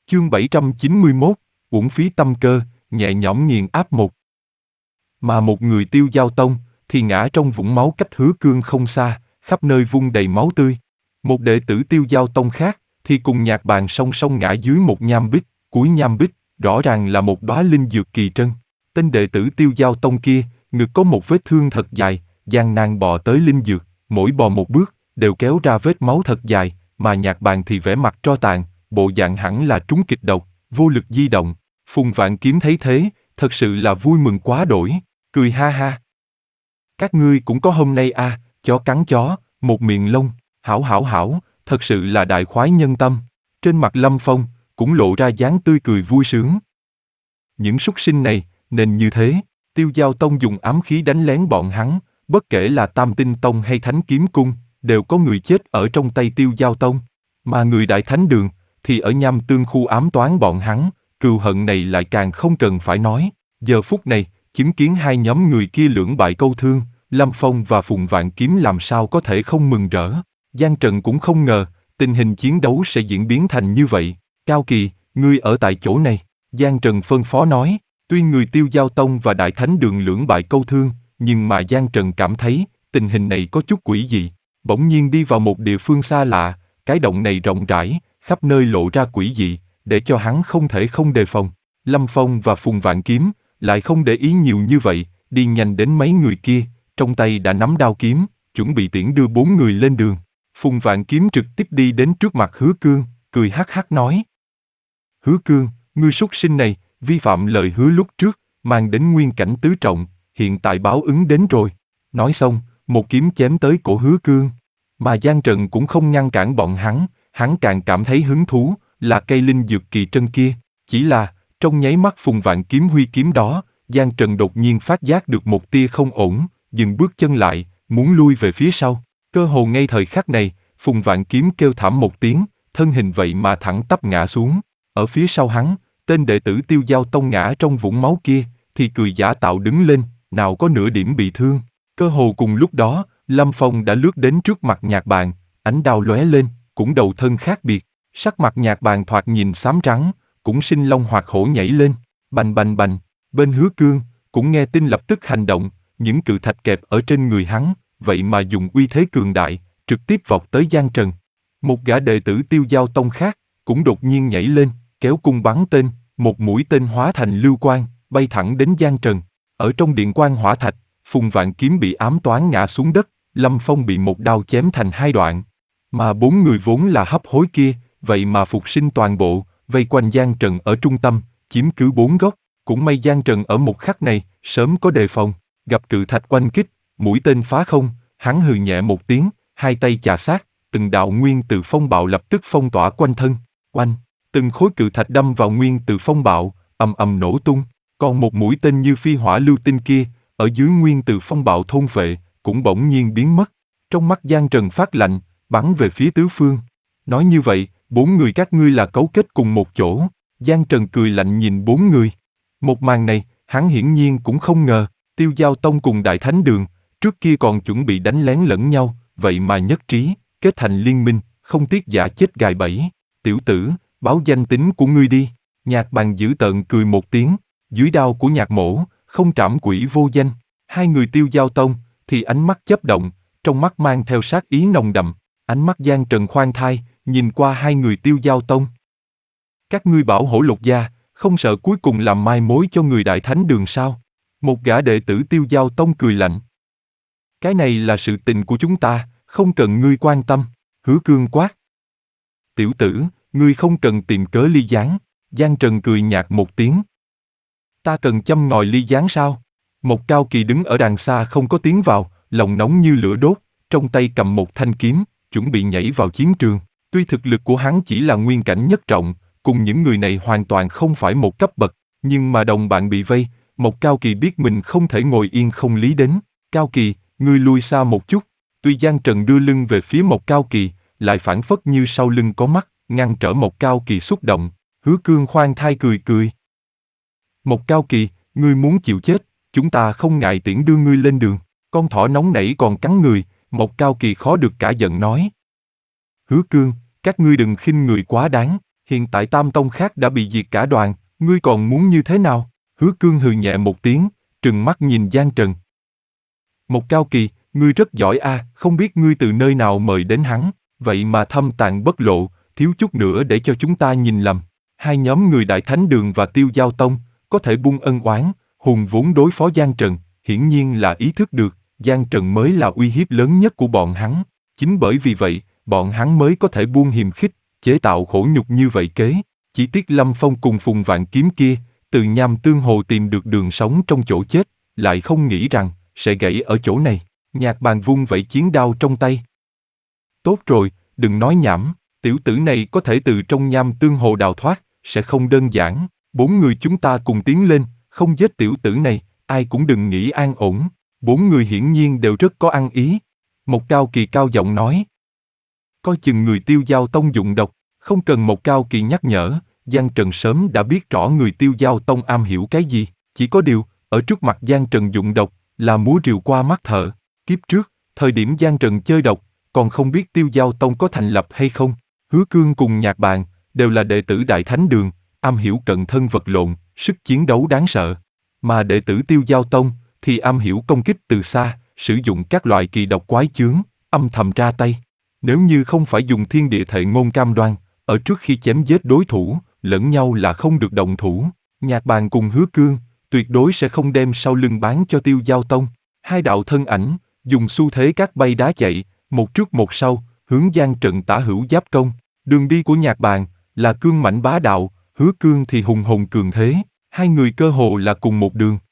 Chương 791, uổng phí tâm cơ, nhẹ nhõm nghiền áp một. Mà một người Tiêu Giao Tông, thì ngã trong vũng máu cách Hứa Cương không xa, khắp nơi vung đầy máu tươi. Một đệ tử Tiêu Giao Tông khác, thì cùng Nhạc Bàn song song ngã dưới một nham bích, cuối nham bích, rõ ràng là một đóa linh dược kỳ trân. Tên đệ tử Tiêu Giao Tông kia, ngực có một vết thương thật dài, gian nan bò tới linh dược, mỗi bò một bước, đều kéo ra vết máu thật dài, mà Nhạc Bàn thì vẻ mặt tro tàn, bộ dạng hẳn là trúng kịch độc, vô lực di động. Phùng Vạn Kiếm thấy thế, thật sự là vui mừng quá đỗi, cười ha ha. Các ngươi cũng có hôm nay à, chó cắn chó, một miệng lông, hảo, thật sự là đại khoái nhân tâm. Trên mặt Lâm Phong, cũng lộ ra dáng tươi cười vui sướng. Những súc sinh này, nên như thế, Tiêu Giao Tông dùng ám khí đánh lén bọn hắn, bất kể là Tam Tinh Tông hay Thánh Kiếm Cung, đều có người chết ở trong tay Tiêu Giao Tông. Mà người Đại Thánh Đường, thì ở Nham Tương khu ám toán bọn hắn, cừu hận này lại càng không cần phải nói. Giờ phút này, chứng kiến hai nhóm người kia lưỡng bại câu thương, Lâm Phong và Phùng Vạn Kiếm làm sao có thể không mừng rỡ. Giang Trần cũng không ngờ, tình hình chiến đấu sẽ diễn biến thành như vậy. Cao Kỳ, ngươi ở tại chỗ này, Giang Trần phân phó nói. Tuy người Tiêu Giao Tông và Đại Thánh Đường lưỡng bại câu thương, nhưng mà Giang Trần cảm thấy, tình hình này có chút quỷ dị. Bỗng nhiên đi vào một địa phương xa lạ, cái động này rộng rãi, khắp nơi lộ ra quỷ dị, để cho hắn không thể không đề phòng. Lâm Phong và Phùng Vạn Kiếm lại không để ý nhiều như vậy, đi nhanh đến mấy người kia, trong tay đã nắm đao kiếm, chuẩn bị tiễn đưa 4 người lên đường. Phùng Vạn Kiếm trực tiếp đi đến trước mặt Hứa Cương, cười hắc hắc nói: Hứa Cương, ngươi súc sinh này, vi phạm lời hứa lúc trước, mang đến nguyên cảnh tứ trọng, hiện tại báo ứng đến rồi. Nói xong, một kiếm chém tới cổ Hứa Cương. Mà Giang Trần cũng không ngăn cản bọn hắn càng cảm thấy hứng thú, là cây linh dược kỳ trân kia. Chỉ là, trong nháy mắt Phùng Vạn Kiếm huy kiếm đó, Giang Trần đột nhiên phát giác được một tia không ổn, dừng bước chân lại, muốn lui về phía sau. Cơ hồ ngay thời khắc này, Phùng Vạn Kiếm kêu thảm một tiếng, thân hình vậy mà thẳng tắp ngã xuống. Ở phía sau hắn, tên đệ tử Tiêu Giao Tông ngã trong vũng máu kia, thì cười giả tạo đứng lên, nào có nửa điểm bị thương. Cơ hồ cùng lúc đó, Lâm Phong đã lướt đến trước mặt Nhạc Bàn, ánh đao lóe lên, cũng đầu thân khác biệt. Sắc mặt Nhạc Bàn thoạt nhìn xám trắng, cũng sinh long hoạt hổ nhảy lên, bành. Bên Hứa Cương, cũng nghe tin lập tức hành động, những cự thạch kẹp ở trên người hắn, vậy mà dùng uy thế cường đại, trực tiếp vọt tới Giang Trần. Một gã đệ tử Tiêu Giao Tông khác, cũng đột nhiên nhảy lên, kéo cung bắn tên, một mũi tên hóa thành lưu quang, bay thẳng đến Giang Trần. Ở trong điện quang hỏa thạch, Phùng Vạn Kiếm bị ám toán ngã xuống đất, Lâm Phong bị một đao chém thành 2 đoạn. Mà 4 người vốn là hấp hối kia, vậy mà phục sinh toàn bộ, vây quanh Giang Trần ở trung tâm, chiếm cứ 4 góc. Cũng may Giang Trần ở một khắc này, sớm có đề phòng, gặp cự thạch oanh kích, mũi tên phá không, hắn hừ nhẹ một tiếng, hai tay chà sát, từng đạo nguyên từ phong bạo lập tức phong tỏa quanh thân. Oanh, từng khối cự thạch đâm vào nguyên từ phong bạo, ầm nổ tung. Còn một mũi tên như phi hỏa lưu tinh kia, ở dưới nguyên từ phong bạo thôn phệ, cũng bỗng nhiên biến mất. Trong mắt Giang Trần phát lạnh, bắn về phía tứ phương. Nói như vậy, 4 người các ngươi là cấu kết cùng một chỗ. Giang Trần cười lạnh nhìn 4 người. Một màn này, hắn hiển nhiên cũng không ngờ, Tiêu Giao Tông cùng Đại Thánh Đường, trước kia còn chuẩn bị đánh lén lẫn nhau, vậy mà nhất trí, kết thành liên minh, không tiếc giả chết gài bẫy. Tiểu tử, báo danh tính của ngươi đi. Nhạc Bàn dữ tợn cười một tiếng, dưới đao của Nhạc Mổ, không trảm quỷ vô danh. Hai người Tiêu Giao Tông, thì ánh mắt chớp động, trong mắt mang theo sát ý nồng đậm. Ánh mắt Giang Trần khoan thai, nhìn qua hai người Tiêu Giao Tông. Các ngươi bảo Hổ Lục gia, không sợ cuối cùng làm mai mối cho người Đại Thánh Đường sao? Một gã đệ tử Tiêu Giao Tông cười lạnh. Cái này là sự tình của chúng ta, không cần ngươi quan tâm. Hứa Cương quát. Tiểu tử, ngươi không cần tìm cớ ly gián. Giang Trần cười nhạt một tiếng. Ta cần châm ngòi ly gián sao? Một Cao Kỳ đứng ở đằng xa không có tiến vào, lòng nóng như lửa đốt, trong tay cầm một thanh kiếm, chuẩn bị nhảy vào chiến trường. Tuy thực lực của hắn chỉ là nguyên cảnh nhất trọng, cùng những người này hoàn toàn không phải một cấp bậc, nhưng mà đồng bạn bị vây, một Cao Kỳ biết mình không thể ngồi yên không lý đến. Cao Kỳ, ngươi lui xa một chút. Tuy Giang Trần đưa lưng về phía một Cao Kỳ, lại phảng phất như sau lưng có mắt, ngăn trở một Cao Kỳ xúc động. Hứa Cương khoan thai cười. Một Cao Kỳ, ngươi muốn chịu chết, chúng ta không ngại tiễn đưa ngươi lên đường. Con thỏ nóng nảy còn cắn người, một Cao Kỳ khó được cả giận nói. Hứa Cương, các ngươi đừng khinh người quá đáng, hiện tại tam tông khác đã bị diệt cả đoàn, ngươi còn muốn như thế nào? Hứa Cương hừ nhẹ một tiếng, trừng mắt nhìn Giang Trần. Một Cao Kỳ, ngươi rất giỏi a, không biết ngươi từ nơi nào mời đến hắn, vậy mà thâm tàng bất lộ, thiếu chút nữa để cho chúng ta nhìn lầm. Hai nhóm người Đại Thánh Đường và Tiêu Giao Tông, có thể buông ân oán, hùng vốn đối phó Giang Trần, hiển nhiên là ý thức được, Giang Trần mới là uy hiếp lớn nhất của bọn hắn. Chính bởi vì vậy, bọn hắn mới có thể buông hiềm khích, chế tạo khổ nhục như vậy kế. Chỉ tiếc Lâm Phong cùng Phùng Vạn Kiếm kia, từ Nham Tương Hồ tìm được đường sống trong chỗ chết, lại không nghĩ rằng, sẽ gãy ở chỗ này. Nhạc Bàn vung vẩy chiến đao trong tay. Tốt rồi, đừng nói nhảm, tiểu tử này có thể từ trong Nham Tương Hồ đào thoát, sẽ không đơn giản. 4 người chúng ta cùng tiến lên, không giết tiểu tử này, ai cũng đừng nghĩ an ổn. 4 người hiển nhiên đều rất có ăn ý. Một Cao Kỳ cao giọng nói. Coi chừng người Tiêu Giao Tông dụng độc, không cần Một Cao Kỳ nhắc nhở, Giang Trần sớm đã biết rõ người Tiêu Giao Tông am hiểu cái gì, chỉ có điều, ở trước mặt Giang Trần dụng độc, là múa rìu qua mắt thợ. Kiếp trước, thời điểm Giang Trần chơi độc, còn không biết Tiêu Giao Tông có thành lập hay không. Hứa Cương cùng Nhạc Bàn, đều là đệ tử Đại Thánh Đường, am hiểu cận thân vật lộn, sức chiến đấu đáng sợ. Mà đệ tử Tiêu Giao Tông, thì am hiểu công kích từ xa, sử dụng các loại kỳ độc quái chướng, âm thầm ra tay. Nếu như không phải dùng thiên địa thệ ngôn cam đoan, ở trước khi chém giết đối thủ, lẫn nhau là không được động thủ. Nhạc Bàn cùng Hứa Cương, tuyệt đối sẽ không đem sau lưng bán cho Tiêu Giao Tông. Hai đạo thân ảnh, dùng xu thế cát bay đá chạy, một trước một sau, hướng Giang Trận tả hữu giáp công. Đường đi của Nhạc Bàn, là cương mãnh bá đạo, Hứa Cương thì hùng hồn cường thế. Hai người cơ hồ là cùng một đường.